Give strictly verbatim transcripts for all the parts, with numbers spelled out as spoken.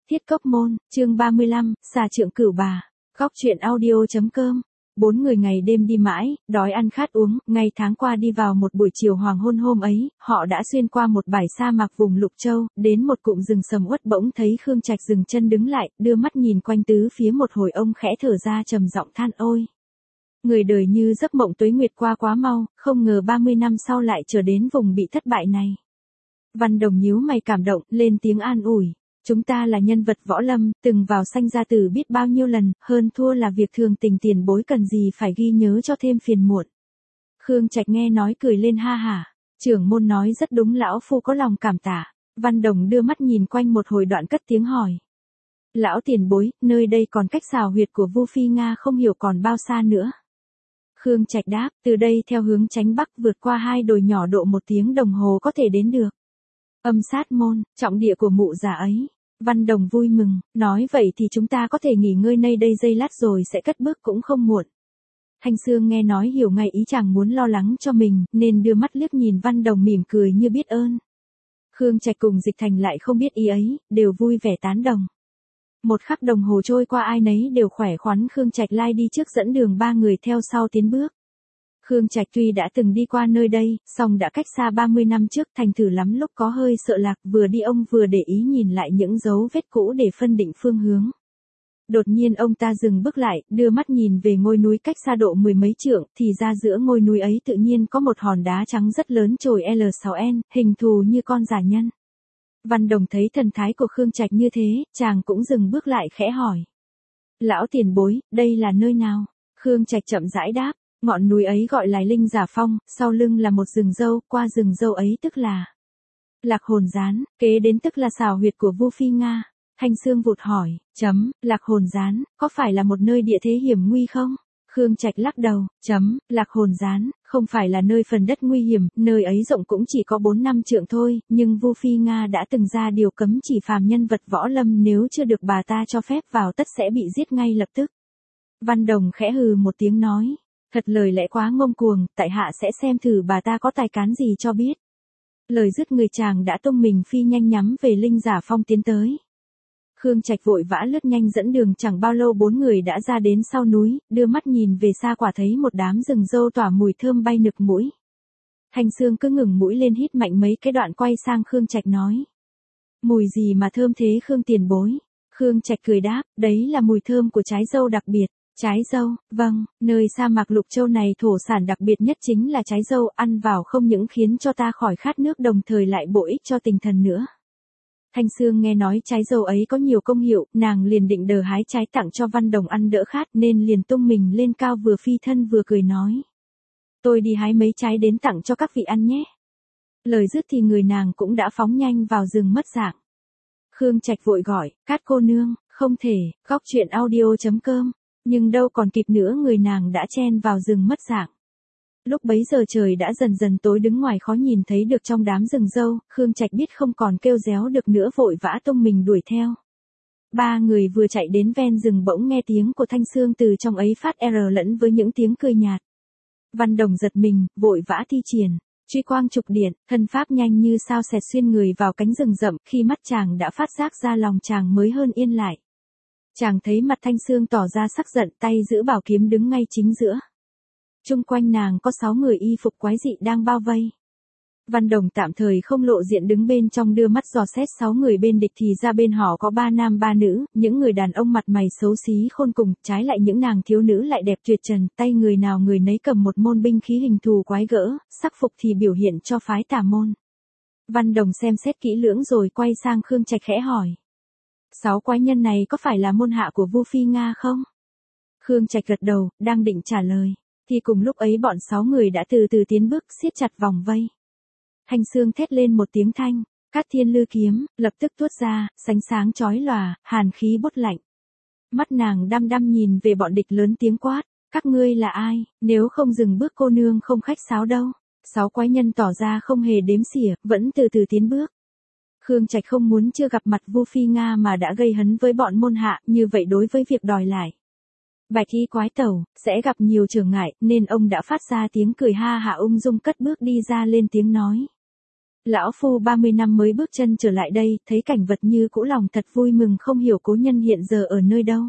Thiết Cốc Môn, chương ba mươi lăm, xà trượng cửu bà. Góc truyện audio.com. Bốn người ngày đêm đi mãi, đói ăn khát uống, ngày tháng qua đi vào một buổi chiều hoàng hôn hôm ấy, họ đã xuyên qua một bãi sa mạc vùng Lục Châu, đến một cụm rừng sầm uất bỗng thấy Khương Trạch dừng chân đứng lại, đưa mắt nhìn quanh tứ phía một hồi ông khẽ thở ra trầm giọng than ôi. Người đời như giấc mộng tuế nguyệt qua quá mau, không ngờ ba mươi năm sau lại trở đến vùng bị thất bại này. Văn Đồng nhíu mày cảm động, lên tiếng an ủi. Chúng ta là nhân vật võ lâm, từng vào sanh ra tử biết bao nhiêu lần, hơn thua là việc thường tình tiền bối cần gì phải ghi nhớ cho thêm phiền muộn. Khương Trạch nghe nói cười lên ha hả, trưởng môn nói rất đúng, lão phu có lòng cảm tạ. Văn Đồng đưa mắt nhìn quanh một hồi đoạn cất tiếng hỏi. Lão tiền bối, nơi đây còn cách xào huyệt của Vu Phi Nga không hiểu còn bao xa nữa. Khương Trạch đáp, từ đây theo hướng chánh bắc vượt qua hai đồi nhỏ độ một tiếng đồng hồ có thể đến được. Âm sát môn, trọng địa của mụ già ấy. Văn Đồng vui mừng, nói vậy thì chúng ta có thể nghỉ ngơi nơi đây giây lát rồi sẽ cất bước cũng không muộn. Thanh Sương nghe nói hiểu ngay ý chàng muốn lo lắng cho mình, nên đưa mắt liếc nhìn Văn Đồng mỉm cười như biết ơn. Khương Trạch cùng Dịch Thành lại không biết ý ấy, đều vui vẻ tán đồng. Một khắc đồng hồ trôi qua ai nấy đều khỏe khoắn, Khương Trạch lai đi trước dẫn đường, ba người theo sau tiến bước. Khương Trạch tuy đã từng đi qua nơi đây, song đã cách xa ba mươi năm trước, thành thử lắm lúc có hơi sợ lạc, vừa đi ông vừa để ý nhìn lại những dấu vết cũ để phân định phương hướng. Đột nhiên ông ta dừng bước lại, đưa mắt nhìn về ngôi núi cách xa độ mười mấy trượng, thì ra giữa ngôi núi ấy tự nhiên có một hòn đá trắng rất lớn trồi L sáu N, hình thù như con giả nhân. Văn Đồng thấy thần thái của Khương Trạch như thế, chàng cũng dừng bước lại khẽ hỏi. Lão tiền bối, đây là nơi nào? Khương Trạch chậm rãi đáp. Ngọn núi ấy gọi là Linh Giả Phong, sau lưng là một rừng dâu, qua rừng dâu ấy tức là Lạc Hồn Gián, kế đến tức là xào huyệt của Vu Phi Nga. Thanh Sương vụt hỏi, chấm, Lạc Hồn Gián, có phải là một nơi địa thế hiểm nguy không? Khương Trạch lắc đầu, chấm, Lạc Hồn Gián, không phải là nơi phần đất nguy hiểm, nơi ấy rộng cũng chỉ có bốn năm trượng thôi, nhưng Vu Phi Nga đã từng ra điều cấm chỉ phàm nhân vật võ lâm nếu chưa được bà ta cho phép vào tất sẽ bị giết ngay lập tức. Văn Đồng khẽ hừ một tiếng nói. Thật lời lẽ quá ngông cuồng, tại hạ sẽ xem thử bà ta có tài cán gì cho biết. Lời dứt người chàng đã tung mình phi nhanh nhắm về Linh Giả Phong tiến tới. Khương Trạch vội vã lướt nhanh dẫn đường, chẳng bao lâu bốn người đã ra đến sau núi, đưa mắt nhìn về xa quả thấy một đám rừng dâu tỏa mùi thơm bay nực mũi. Thanh Sương cứ ngừng mũi lên hít mạnh mấy cái đoạn quay sang Khương Trạch nói. Mùi gì mà thơm thế Khương tiền bối? Khương Trạch cười đáp, đấy là mùi thơm của trái dâu đặc biệt. Trái dâu, vâng, nơi sa mạc Lục Châu này thổ sản đặc biệt nhất chính là trái dâu, ăn vào không những khiến cho ta khỏi khát nước đồng thời lại bổ ích cho tinh thần nữa. Thanh Sương nghe nói trái dâu ấy có nhiều công hiệu, nàng liền định đờ hái trái tặng cho Văn Đồng ăn đỡ khát nên liền tung mình lên cao vừa phi thân vừa cười nói. Tôi đi hái mấy trái đến tặng cho các vị ăn nhé. Lời dứt thì người nàng cũng đã phóng nhanh vào rừng mất dạng. Khương Trạch vội gọi, Cát cô nương, không thể, góc truyện audio.com. Nhưng đâu còn kịp nữa, người nàng đã chen vào rừng mất dạng. Lúc bấy giờ trời đã dần dần tối, đứng ngoài khó nhìn thấy được trong đám rừng dâu, Khương Trạch biết không còn kêu réo được nữa vội vã tung mình đuổi theo. Ba người vừa chạy đến ven rừng bỗng nghe tiếng của Thanh Sương từ trong ấy phát R lẫn với những tiếng cười nhạt. Văn Đồng giật mình, vội vã thi triển truy quang trục điện, thân pháp nhanh như sao xẹt xuyên người vào cánh rừng rậm, khi mắt chàng đã phát giác ra lòng chàng mới hơn yên lại. Chàng thấy mặt Thanh Sương tỏ ra sắc giận, tay giữ bảo kiếm đứng ngay chính giữa. Chung quanh nàng có sáu người y phục quái dị đang bao vây. Văn Đồng tạm thời không lộ diện đứng bên trong đưa mắt dò xét sáu người bên địch, thì ra bên họ có ba nam ba nữ, những người đàn ông mặt mày xấu xí khôn cùng, trái lại những nàng thiếu nữ lại đẹp tuyệt trần, tay người nào người nấy cầm một môn binh khí hình thù quái gỡ, sắc phục thì biểu hiện cho phái tà môn. Văn Đồng xem xét kỹ lưỡng rồi quay sang Khương Trạch khẽ hỏi. Sáu quái nhân này có phải là môn hạ của Vu Phi Nga không? Khương Trạch gật đầu, đang định trả lời, thì cùng lúc ấy bọn sáu người đã từ từ tiến bước, siết chặt vòng vây. Thanh Sương thét lên một tiếng thanh, Cát Thiên Lư kiếm, lập tức tuốt ra, sánh sáng chói lòa, hàn khí bút lạnh. Mắt nàng đăm đăm nhìn về bọn địch lớn tiếng quát, các ngươi là ai, nếu không dừng bước cô nương không khách sáo đâu. Sáu quái nhân tỏ ra không hề đếm xỉa, vẫn từ từ tiến bước. Khương Trạch không muốn chưa gặp mặt Vu Phi Nga mà đã gây hấn với bọn môn hạ, như vậy đối với việc đòi lại Bạch y quái tẩu, sẽ gặp nhiều trở ngại, nên ông đã phát ra tiếng cười ha hả ung dung cất bước đi ra lên tiếng nói. Lão phu ba mươi năm mới bước chân trở lại đây, thấy cảnh vật như cũ lòng thật vui mừng không hiểu cố nhân hiện giờ ở nơi đâu.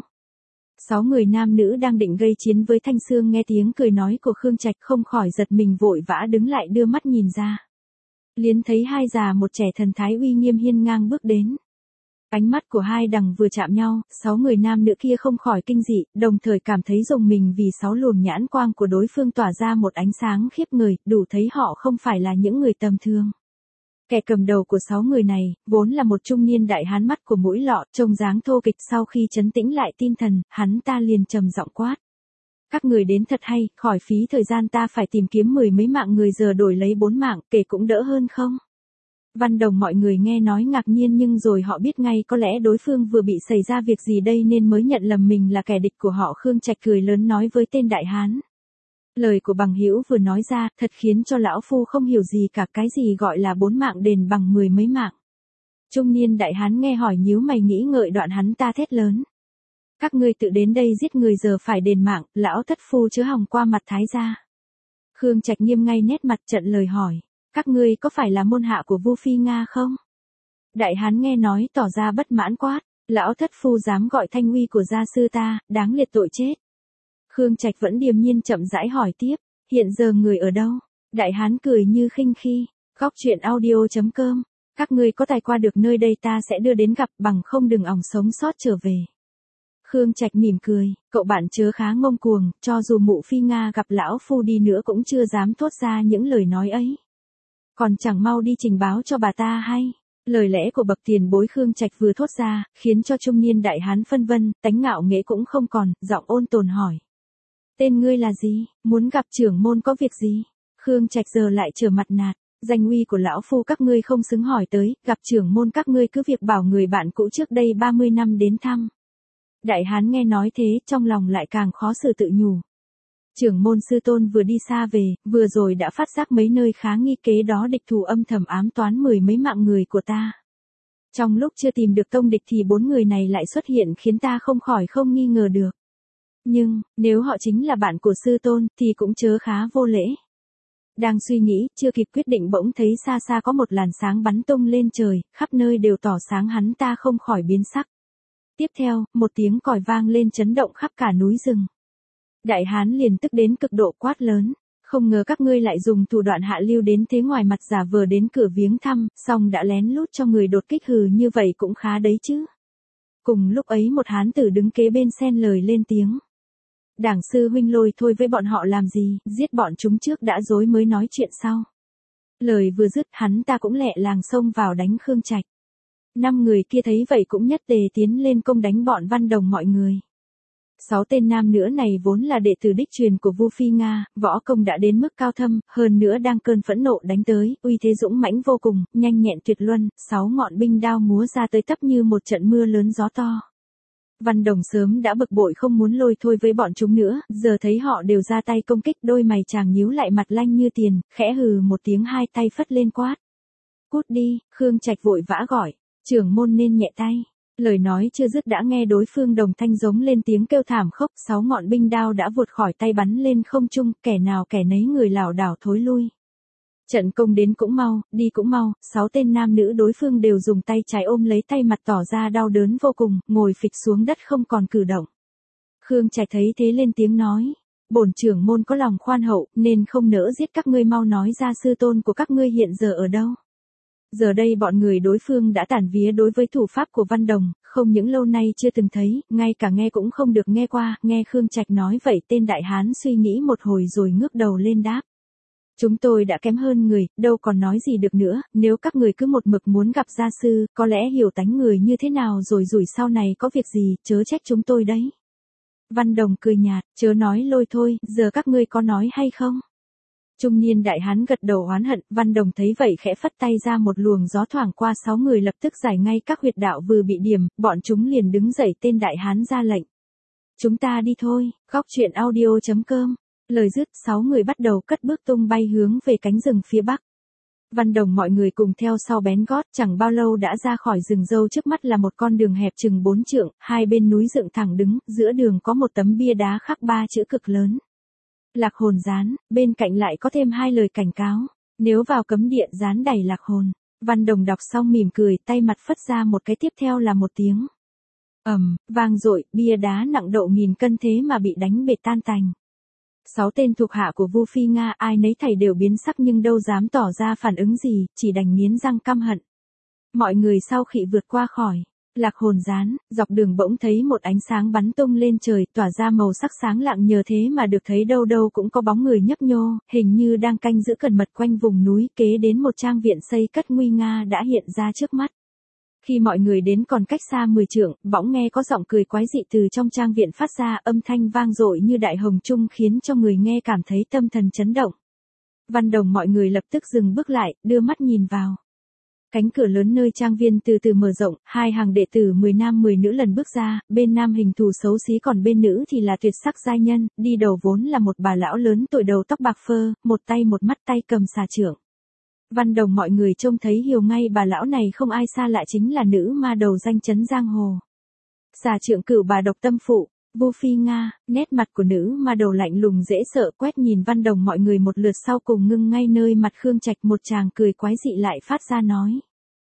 Sáu người nam nữ đang định gây chiến với Thanh Sương nghe tiếng cười nói của Khương Trạch không khỏi giật mình vội vã đứng lại đưa mắt nhìn ra. Liền thấy hai già một trẻ thần thái uy nghiêm hiên ngang bước đến. Ánh mắt của hai đằng vừa chạm nhau, sáu người nam nữ kia không khỏi kinh dị, đồng thời cảm thấy rùng mình vì sáu luồng nhãn quang của đối phương tỏa ra một ánh sáng khiếp người, đủ thấy họ không phải là những người tầm thường. Kẻ cầm đầu của sáu người này, vốn là một trung niên đại hán mắt của mũi lọ, trông dáng thô kịch sau khi trấn tĩnh lại tinh thần, hắn ta liền trầm giọng quát. Các người đến thật hay, khỏi phí thời gian ta phải tìm kiếm mười mấy mạng người giờ đổi lấy bốn mạng, kể cũng đỡ hơn không? Văn Đồng mọi người nghe nói ngạc nhiên nhưng rồi họ biết ngay có lẽ đối phương vừa bị xảy ra việc gì đây nên mới nhận lầm mình là kẻ địch của họ. Khương Trạch cười lớn nói với tên đại hán. Lời của bằng hữu vừa nói ra thật khiến cho lão phu không hiểu gì cả, cái gì gọi là bốn mạng đền bằng mười mấy mạng. Trung niên đại hán nghe hỏi nhíu mày nghĩ ngợi đoạn hắn ta thét lớn. Các ngươi tự đến đây giết người giờ phải đền mạng, lão thất phu chớ hòng qua mặt thái gia. Khương Trạch nghiêm ngay nét mặt trận lời hỏi. Các ngươi có phải là môn hạ của Vu Phi Nga không? Đại hán nghe nói tỏ ra bất mãn quát. Lão thất phu dám gọi thanh uy của gia sư ta, đáng liệt tội chết. Khương Trạch vẫn điềm nhiên chậm rãi hỏi tiếp. Hiện giờ người ở đâu? Đại hán cười như khinh khi. Góc truyện audio chấm com. Các ngươi có tài qua được nơi đây ta sẽ đưa đến gặp, bằng không đừng ỏng sống sót trở về. Khương Trạch mỉm cười, cậu bạn chớ khá ngông cuồng, cho dù mụ Phi Nga gặp lão phu đi nữa cũng chưa dám thốt ra những lời nói ấy. Còn chẳng mau đi trình báo cho bà ta hay. Lời lẽ của bậc tiền bối Khương Trạch vừa thốt ra, khiến cho trung niên đại hán phân vân, tánh ngạo nghễ cũng không còn, giọng ôn tồn hỏi. Tên ngươi là gì, muốn gặp trưởng môn có việc gì? Khương Trạch giờ lại trở mặt nạt, danh uy của lão phu các ngươi không xứng hỏi tới, gặp trưởng môn các ngươi cứ việc bảo người bạn cũ trước đây ba mươi năm đến thăm. Đại hán nghe nói thế, trong lòng lại càng khó xử tự nhủ. Trưởng môn sư tôn vừa đi xa về, vừa rồi đã phát giác mấy nơi khá nghi kế đó địch thủ âm thầm ám toán mười mấy mạng người của ta. Trong lúc chưa tìm được tông địch thì bốn người này lại xuất hiện khiến ta không khỏi không nghi ngờ được. Nhưng, nếu họ chính là bạn của sư tôn, thì cũng chớ khá vô lễ. Đang suy nghĩ, chưa kịp quyết định bỗng thấy xa xa có một làn sáng bắn tung lên trời, khắp nơi đều tỏ sáng hắn ta không khỏi biến sắc. Tiếp theo, một tiếng còi vang lên chấn động khắp cả núi rừng. Đại hán liền tức đến cực độ quát lớn. Không ngờ các ngươi lại dùng thủ đoạn hạ lưu đến thế, ngoài mặt giả vờ đến cửa viếng thăm, xong đã lén lút cho người đột kích, hừ như vậy cũng khá đấy chứ. Cùng lúc ấy một hán tử đứng kế bên xen lời lên tiếng. Đảng sư huynh lôi thôi với bọn họ làm gì, giết bọn chúng trước đã dối mới nói chuyện sau. Lời vừa dứt hắn ta cũng lẹ làng xông vào đánh Khương Trạch. Năm người kia thấy vậy cũng nhất tề tiến lên công đánh bọn Văn Đồng mọi người. Sáu tên nam nữ này vốn là đệ tử đích truyền của Vu Phi Nga, võ công đã đến mức cao thâm, hơn nữa đang cơn phẫn nộ đánh tới, uy thế dũng mãnh vô cùng, nhanh nhẹn tuyệt luân, sáu ngọn binh đao múa ra tới tấp như một trận mưa lớn gió to. Văn Đồng sớm đã bực bội không muốn lôi thôi với bọn chúng nữa, giờ thấy họ đều ra tay công kích, đôi mày chàng nhíu lại mặt lanh như tiền, khẽ hừ một tiếng hai tay phất lên quát. Cút đi, Khương Trạch vội vã gọi, trưởng môn nên nhẹ tay. Lời nói chưa dứt đã nghe đối phương đồng thanh giống lên tiếng kêu thảm khốc, sáu ngọn binh đao đã vụt khỏi tay bắn lên không trung, kẻ nào kẻ nấy người lảo đảo thối lui. Trận công đến cũng mau, đi cũng mau, sáu tên nam nữ đối phương đều dùng tay trái ôm lấy tay mặt tỏ ra đau đớn vô cùng, ngồi phịch xuống đất không còn cử động. Khương Trạch thấy thế lên tiếng nói, bổn trưởng môn có lòng khoan hậu, nên không nỡ giết các ngươi, mau nói ra sư tôn của các ngươi hiện giờ ở đâu. Giờ đây bọn người đối phương đã tản vía đối với thủ pháp của Văn Đồng, không những lâu nay chưa từng thấy, ngay cả nghe cũng không được nghe qua, nghe Khương Trạch nói vậy tên đại hán suy nghĩ một hồi rồi ngước đầu lên đáp. Chúng tôi đã kém hơn người, đâu còn nói gì được nữa, nếu các người cứ một mực muốn gặp gia sư, có lẽ hiểu tánh người như thế nào rồi rủi sau này có việc gì, chớ trách chúng tôi đấy. Văn Đồng cười nhạt, chớ nói lôi thôi, giờ các ngươi có nói hay không? Trung niên đại hán gật đầu oán hận, Văn Đồng thấy vậy khẽ phất tay ra một luồng gió thoảng qua, sáu người lập tức giải ngay các huyệt đạo vừa bị điểm, bọn chúng liền đứng dậy, tên đại hán ra lệnh. Chúng ta đi thôi, góc truyện audio chấm com. Lời dứt, sáu người bắt đầu cất bước tung bay hướng về cánh rừng phía bắc. Văn Đồng mọi người cùng theo sau bén gót, chẳng bao lâu đã ra khỏi rừng dâu, trước mắt là một con đường hẹp chừng bốn trượng, hai bên núi dựng thẳng đứng, giữa đường có một tấm bia đá khắc ba chữ cực lớn. Lạc hồn gián, bên cạnh lại có thêm hai lời cảnh cáo. Nếu vào cấm địa gián đày lạc hồn. Văn Đồng đọc xong mỉm cười, tay mặt phất ra một cái, tiếp theo là một tiếng ầm, vang dội, bia đá nặng độ nghìn cân thế mà bị đánh bể tan tành. Sáu tên thuộc hạ của Vu Phi Nga ai nấy thảy đều biến sắc nhưng đâu dám tỏ ra phản ứng gì, chỉ đành nghiến răng căm hận. Mọi người sau khi vượt qua khỏi lạc hồn gián, dọc đường bỗng thấy một ánh sáng bắn tung lên trời, tỏa ra màu sắc sáng lạng, nhờ thế mà được thấy đâu đâu cũng có bóng người nhấp nhô, hình như đang canh giữ cẩn mật quanh vùng núi. Kế đến một trang viện xây cất nguy nga đã hiện ra trước mắt. Khi mọi người đến còn cách xa mười trượng, bỗng nghe có giọng cười quái dị từ trong trang viện phát ra, âm thanh vang dội như đại hồng trung khiến cho người nghe cảm thấy tâm thần chấn động. Văn Đồng mọi người lập tức dừng bước lại, đưa mắt nhìn vào. Cánh cửa lớn nơi trang viên từ từ mở rộng, hai hàng đệ tử mười nam mười nữ lần bước ra, bên nam hình thù xấu xí còn bên nữ thì là tuyệt sắc giai nhân, đi đầu vốn là một bà lão lớn tuổi, đầu tóc bạc phơ, một tay một mắt, tay cầm xà trượng. Văn Đồng mọi người trông thấy hiểu ngay bà lão này không ai xa lạ chính là nữ ma đầu danh chấn giang hồ. Xà trượng cửu bà độc tâm phụ, Vu Phi Nga. Nét mặt của nữ ma đầu lạnh lùng dễ sợ, quét nhìn Văn Đồng mọi người một lượt sau cùng ngưng ngay nơi mặt Khương Trạch, một tràng cười quái dị lại phát ra nói.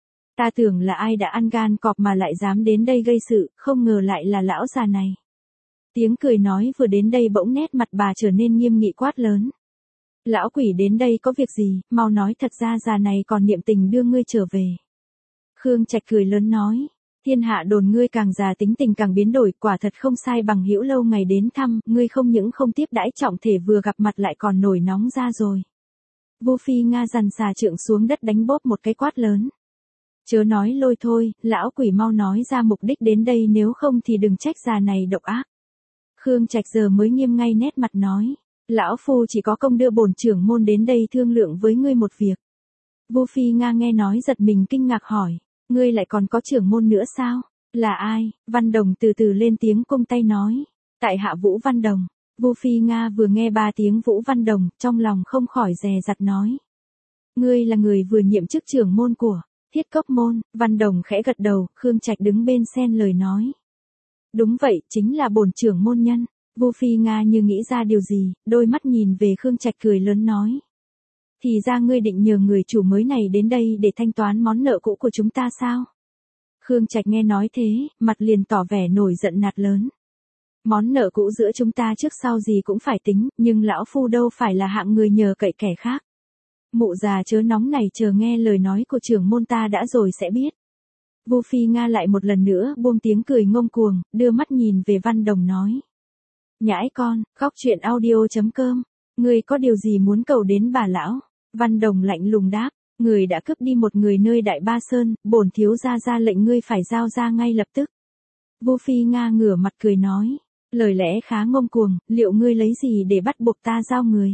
Ta tưởng là ai đã ăn gan cọp mà lại dám đến đây gây sự, không ngờ lại là lão già này. Tiếng cười nói vừa đến đây bỗng nét mặt bà trở nên nghiêm nghị, quát lớn. Lão quỷ đến đây có việc gì, mau nói, thật ra già này còn niệm tình đưa ngươi trở về. Khương Trạch cười lớn nói. Thiên hạ đồn ngươi càng già tính tình càng biến đổi, quả thật không sai, bằng hữu lâu ngày đến thăm, ngươi không những không tiếp đãi trọng thể, vừa gặp mặt lại còn nổi nóng ra rồi. Vu Phi Nga dằn xà trượng xuống đất đánh bóp một cái, quát lớn. Chớ nói lôi thôi, lão quỷ mau nói ra mục đích đến đây, nếu không thì đừng trách già này độc ác. Khương Trạch giờ mới nghiêm ngay nét mặt nói. Lão phu chỉ có công đưa bổn trưởng môn đến đây thương lượng với ngươi một việc. Vu Phi Nga nghe nói giật mình kinh ngạc hỏi. Ngươi lại còn có trưởng môn nữa sao? Là ai? Văn Đồng từ từ lên tiếng cung tay nói. Tại hạ Vũ Văn Đồng. Vu Phi Nga vừa nghe ba tiếng Vũ Văn Đồng, trong lòng không khỏi dè dặt nói. Ngươi là người vừa nhiệm chức trưởng môn của Thiết Cốc môn. Văn Đồng khẽ gật đầu, Khương Trạch đứng bên xen lời nói. Đúng vậy, chính là bổn trưởng môn nhân. Vu Phi Nga như nghĩ ra điều gì, đôi mắt nhìn về Khương Trạch cười lớn nói. Thì ra ngươi định nhờ người chủ mới này đến đây để thanh toán món nợ cũ của chúng ta sao? Khương Trạch nghe nói thế, mặt liền tỏ vẻ nổi giận nạt lớn. Món nợ cũ giữa chúng ta trước sau gì cũng phải tính, nhưng lão phu đâu phải là hạng người nhờ cậy kẻ khác. Mụ già chớ nóng này, chờ nghe lời nói của trưởng môn ta đã rồi sẽ biết. Vu Phi Nga lại một lần nữa buông tiếng cười ngông cuồng, đưa mắt nhìn về Văn Đồng nói. Nhãi con, khóc chuyện audio chấm com. Người có điều gì muốn cầu đến bà lão? Văn Đồng lạnh lùng đáp. Người đã cướp đi một người nơi Đại Ba Sơn, bổn thiếu gia ra lệnh ngươi phải giao ra ngay lập tức. Vu Phi Nga ngửa mặt cười nói. Lời lẽ khá ngông cuồng, liệu ngươi lấy gì để bắt buộc ta giao người?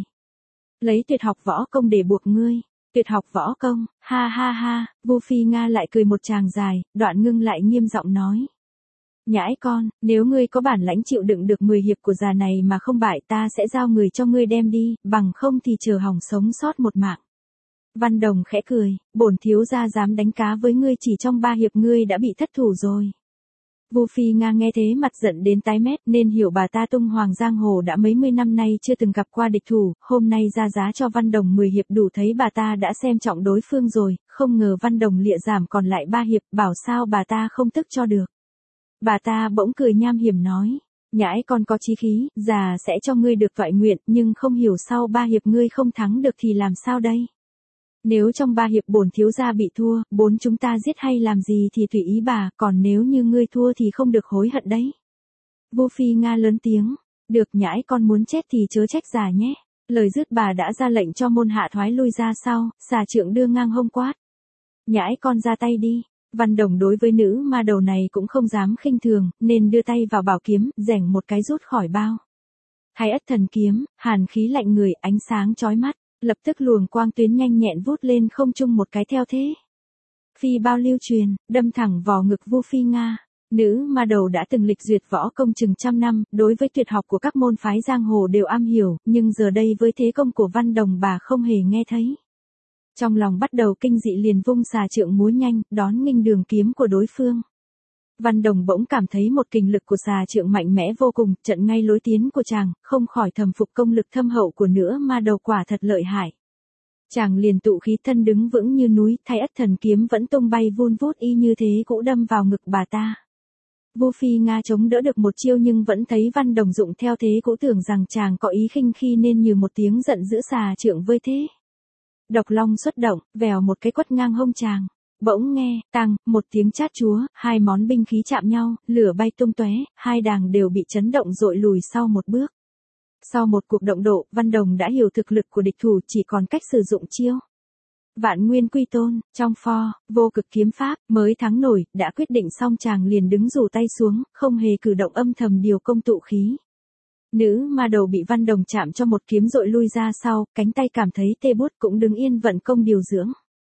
Lấy tuyệt học võ công để buộc ngươi. Tuyệt học võ công, ha ha ha. Vu Phi Nga lại cười một tràng dài, đoạn ngưng lại nghiêm giọng nói. Nhãi con, nếu ngươi có bản lãnh chịu đựng được mười hiệp của già này mà không bại, ta sẽ giao người cho ngươi đem đi, bằng không thì chờ hỏng sống sót một mạng. Văn Đồng khẽ cười, bổn thiếu gia dám đánh cá với ngươi, chỉ trong ba hiệp ngươi đã bị thất thủ rồi. Vu Phi Nga nghe thế mặt giận đến tái mét, nên hiểu bà ta tung hoàng giang hồ đã mấy mươi năm nay chưa từng gặp qua địch thủ, hôm nay ra giá cho Văn Đồng mười hiệp đủ thấy bà ta đã xem trọng đối phương rồi, không ngờ Văn Đồng lịa giảm còn lại ba hiệp, bảo sao bà ta không tức cho được. Bà ta bỗng cười nham hiểm nói, nhãi con có chí khí, già sẽ cho ngươi được toại nguyện, nhưng không hiểu sau ba hiệp ngươi không thắng được thì làm sao đây? Nếu trong ba hiệp bổn thiếu gia bị thua, bốn chúng ta giết hay làm gì thì tùy ý bà, còn nếu như ngươi thua thì không được hối hận đấy. Vu Phi Nga lớn tiếng, được, nhãi con muốn chết thì chớ trách già nhé. Lời dứt bà đã ra lệnh cho môn hạ thoái lui ra sau, xà trượng đưa ngang hông quát. Nhãi con ra tay đi. Văn Đồng đối với nữ ma đầu này cũng không dám khinh thường, nên đưa tay vào bảo kiếm, rẻng một cái rút khỏi bao. Thái Ất Thần Kiếm, hàn khí lạnh người, ánh sáng chói mắt, lập tức luồng quang tuyến nhanh nhẹn vút lên không trung một cái theo thế. Phi bao lưu truyền, đâm thẳng vào ngực Vu Phi Nga. Nữ ma đầu đã từng lịch duyệt võ công chừng trăm năm, đối với tuyệt học của các môn phái giang hồ đều am hiểu, nhưng giờ đây với thế công của Văn Đồng bà không hề nghe thấy. Trong lòng bắt đầu kinh dị liền vung xà trượng múa nhanh, đón nghênh đường kiếm của đối phương. Văn Đồng bỗng cảm thấy một kình lực của xà trượng mạnh mẽ vô cùng, chặn ngay lối tiến của chàng, không khỏi thầm phục công lực thâm hậu của nữa mà đầu quả thật lợi hại. Chàng liền tụ khí thân đứng vững như núi, thay ất thần kiếm vẫn tung bay vun vút y như thế cũ đâm vào ngực bà ta. Vu Phi Nga chống đỡ được một chiêu nhưng vẫn thấy Văn Đồng dụng theo thế cũ, tưởng rằng chàng có ý khinh khi nên như một tiếng giận dữ xà trượng vơi thế. Độc long xuất động, vèo một cái quất ngang hông chàng. Bỗng nghe, tăng, một tiếng chát chúa, hai món binh khí chạm nhau, lửa bay tung tóe, hai đàng đều bị chấn động dội lùi sau một bước. Sau một cuộc động độ, Văn Đồng đã hiểu thực lực của địch thủ, chỉ còn cách sử dụng chiêu Vạn Nguyên Quy Tôn, trong pho, vô cực kiếm pháp, mới thắng nổi, đã quyết định xong chàng liền đứng rủ tay xuống, không hề cử động, âm thầm điều công tụ khí. Nữ ma đầu bị Văn Đồng chạm cho một kiếm dội lui ra sau, cánh tay cảm thấy tê buốt cũng đứng yên vận công điều dưỡng.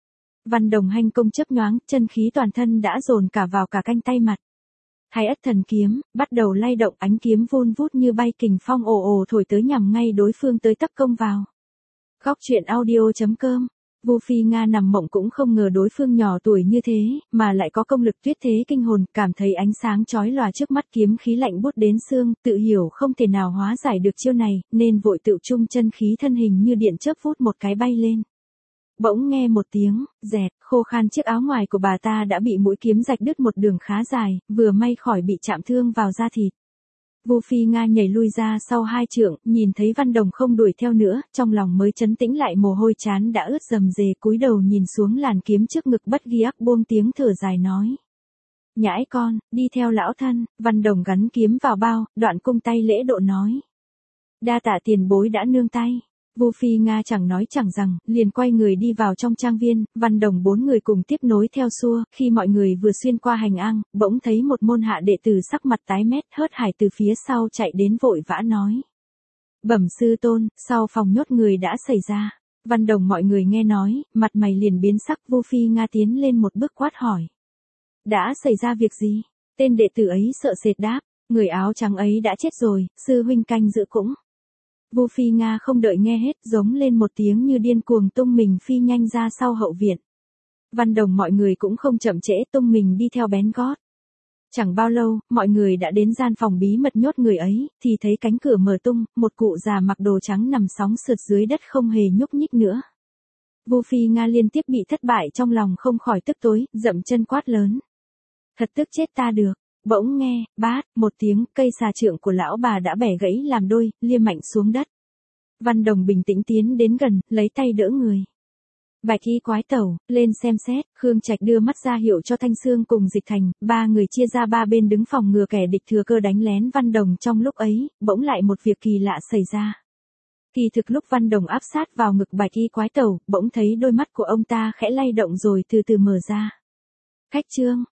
Văn Đồng hành công chớp nhoáng, chân khí toàn thân đã dồn cả vào cả cánh tay mặt. Thái ất thần kiếm, bắt đầu lay động, ánh kiếm vun vút như bay, kình phong ồ ồ thổi tới nhằm ngay đối phương tới tấp công vào. Góc truyện audio chấm com. Vu Phi Nga nằm mộng cũng không ngờ đối phương nhỏ tuổi như thế, mà lại có công lực tuyết thế kinh hồn, cảm thấy ánh sáng chói lòa trước mắt, kiếm khí lạnh buốt đến xương, tự hiểu không thể nào hóa giải được chiêu này, nên vội tự trung chân khí, thân hình như điện chớp vút một cái bay lên. Bỗng nghe một tiếng, dẹt, khô khan, chiếc áo ngoài của bà ta đã bị mũi kiếm rạch đứt một đường khá dài, vừa may khỏi bị chạm thương vào da thịt. Vu Phi Nga nhảy lui ra sau hai trượng, nhìn thấy Văn Đồng không đuổi theo nữa, trong lòng mới trấn tĩnh lại, mồ hôi trán đã ướt rầm rề, cúi đầu nhìn xuống làn kiếm trước ngực, bất ghi ắc buông tiếng thở dài nói. Nhãi con, đi theo lão thân. Văn Đồng gắn kiếm vào bao, đoạn cung tay lễ độ nói. Đa tạ tiền bối đã nương tay. Vu Phi Nga chẳng nói chẳng rằng, liền quay người đi vào trong trang viên, Văn Đồng bốn người cùng tiếp nối theo xua, khi mọi người vừa xuyên qua hành lang, bỗng thấy một môn hạ đệ tử sắc mặt tái mét, hớt hải từ phía sau chạy đến vội vã nói. Bẩm sư tôn, sau phòng nhốt người đã xảy ra. Văn Đồng mọi người nghe nói, mặt mày liền biến sắc. Vu Phi Nga tiến lên một bước quát hỏi. Đã xảy ra việc gì? Tên đệ tử ấy sợ sệt đáp, người áo trắng ấy đã chết rồi, sư huynh canh giữ cũng. Vu Phi Nga không đợi nghe hết, giống lên một tiếng như điên cuồng tung mình phi nhanh ra sau hậu viện. Văn Đồng mọi người cũng không chậm trễ, tung mình đi theo bén gót. Chẳng bao lâu, mọi người đã đến gian phòng bí mật nhốt người ấy, thì thấy cánh cửa mở tung, một cụ già mặc đồ trắng nằm sóng sượt dưới đất không hề nhúc nhích nữa. Vu Phi Nga liên tiếp bị thất bại, trong lòng không khỏi tức tối, dậm chân quát lớn. Thật tức chết ta được. Bỗng nghe, bát, một tiếng, cây xà trượng của lão bà đã bẻ gãy làm đôi, liêm mạnh xuống đất. Văn Đồng bình tĩnh tiến đến gần, lấy tay đỡ người. Bạch y quái tẩu, lên xem xét. Khương Trạch đưa mắt ra hiệu cho Thanh Sương cùng Dịch Thành, ba người chia ra ba bên đứng phòng ngừa kẻ địch thừa cơ đánh lén Văn Đồng. Trong lúc ấy, bỗng lại một việc kỳ lạ xảy ra. Kỳ thực lúc Văn Đồng áp sát vào ngực bạch y quái tẩu, bỗng thấy đôi mắt của ông ta khẽ lay động rồi từ từ mở ra. Khách trương,